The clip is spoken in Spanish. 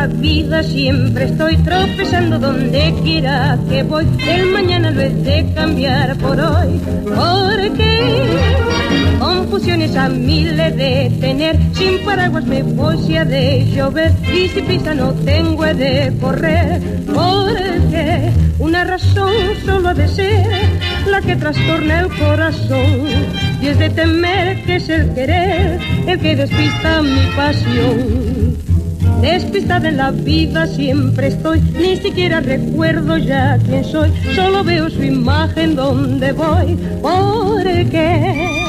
la vida siempre estoy tropezando donde quiera que voy. El mañana lo he de cambiar por hoy. Porque confusiones a mil he de tener. Sin paraguas me voy si ha de llover. Y si pisa no tengo he de correr. Porque una razón solo ha de ser la que trastorna el corazón. Y es de temer que es el querer el que despista mi pasión. Despistada en la vida siempre estoy, ni siquiera recuerdo ya quién soy. Solo veo su imagen donde voy. ¿Por qué?